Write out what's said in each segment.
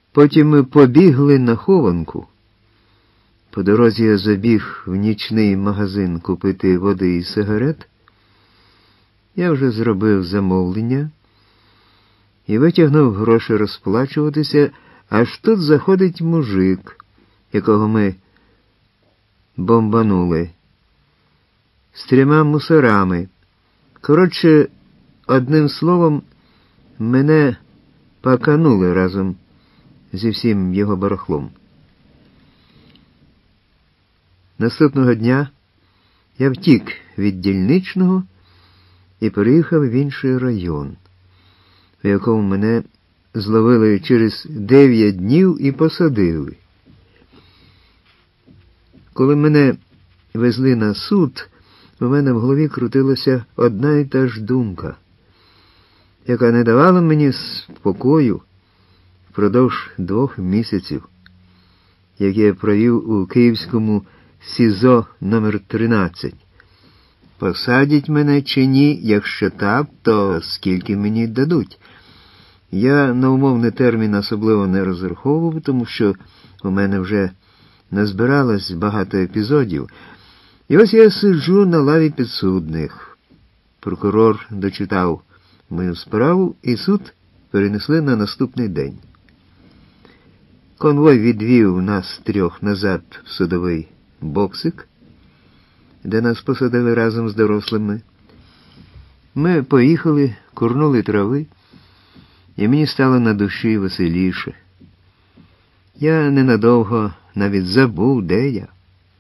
Потім ми побігли на хованку. По дорозі я забіг в нічний магазин купити води і сигарет. Я вже зробив замовлення і витягнув гроші розплачуватися, аж тут заходить мужик, якого ми бомбанули, з 3 мусорами. Коротше, одним словом, мене паканули разом зі всім його барахлом. Наступного дня я втік від дільничного і переїхав в інший район, в якому мене зловили через 9 днів і посадили. Коли мене везли на суд, у мене в голові крутилася одна і та ж думка, яка не давала мені спокою впродовж 2 місяців, які я провів у київському СІЗО номер 13. Посадять мене чи ні? Якщо так, то скільки мені дадуть? Я на умовний термін особливо не розраховував, тому що у мене вже назбиралось багато епізодів. І ось я сиджу на лаві підсудних. Прокурор дочитав мою справу, і суд перенесли на наступний день. Конвой відвів нас 3 назад в судовий боксик, де нас посадили разом з дорослими. Ми поїхали, курнули трави, і мені стало на душі веселіше. Я ненадовго навіть забув, де я.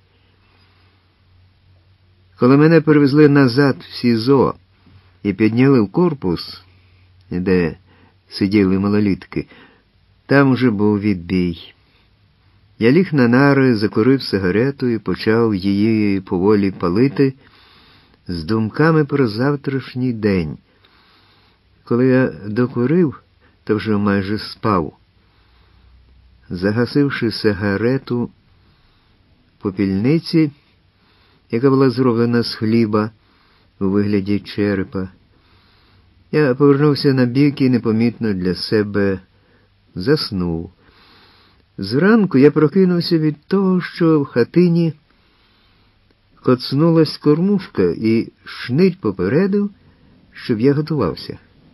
Коли мене перевезли назад в СІЗО і підняли в корпус, де сиділи малолітки, там уже був відбій. Я ліг на нари, закурив сигарету і почав її поволі палити з думками про завтрашній день. Коли я докурив, то вже майже спав. Загасивши сигарету в попільниці, яка була зроблена з хліба у вигляді черепа, я повернувся на бік і непомітно для себе заснув. Зранку я прокинувся від того, що в хатині коцнулась кормушка і шнить попередив, щоб я готувався.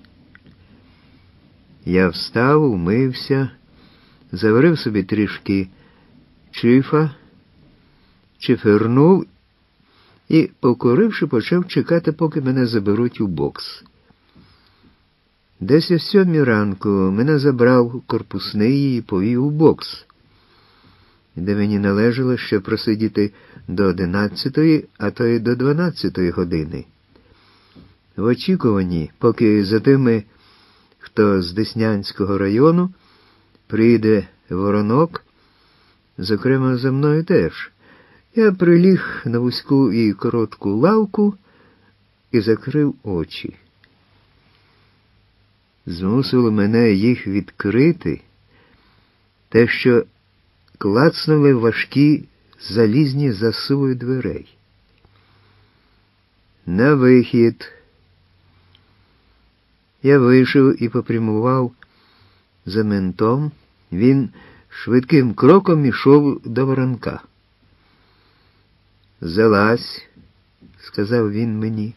Я встав, умився, заварив собі трішки чифа, чифернув і, покуривши, почав чекати, поки мене заберуть у бокс. Десь о 7 ранку мене забрав корпусний і повів у бокс, де мені належало ще просидіти до 11-ї, а то й до 12-ї години. В очікуванні, поки за тими, хто з Деснянського району, прийде Воронок, зокрема за мною теж, я приліг на вузьку і коротку лавку і закрив очі. Змусило мене їх відкрити те, що клацнули важкі залізні засуви дверей. На вихід. Я вийшов і попрямував за ментом. Він швидким кроком ішов до Воронка. «Залазь», – сказав він мені.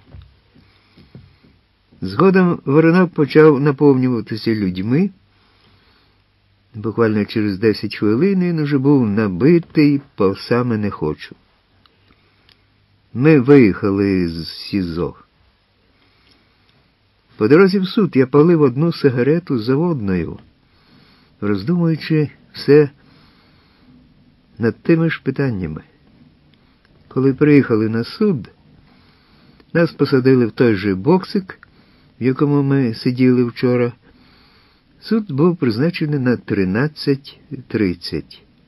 Згодом Воронок почав наповнюватися людьми. Буквально через 10 хвилин він уже був набитий по саме не хочу. Ми виїхали з СІЗО. По дорозі в суд я палив одну сигарету заводною, роздумуючи все над тими ж питаннями. Коли приїхали на суд, нас посадили в той же боксик, в якому ми сиділи вчора. Суд був призначений на 13:30.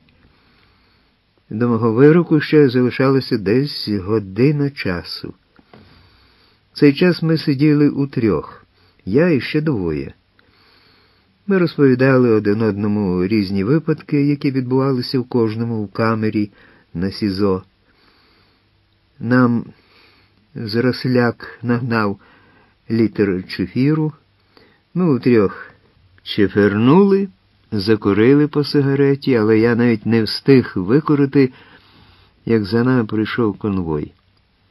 До мого вироку ще залишалося десь година часу. В цей час ми сиділи утрьох, я і ще 2. Ми розповідали один одному різні випадки, які відбувалися в кожному в камері на СІЗО. Нам Заросляк нагнав літр чефіру, ми утрьох чефернули, закурили по сигареті, але я навіть не встиг викурити, як за нами прийшов конвой.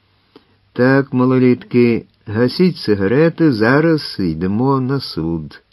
Так, малолітки, гасіть сигарети, зараз йдемо на суд.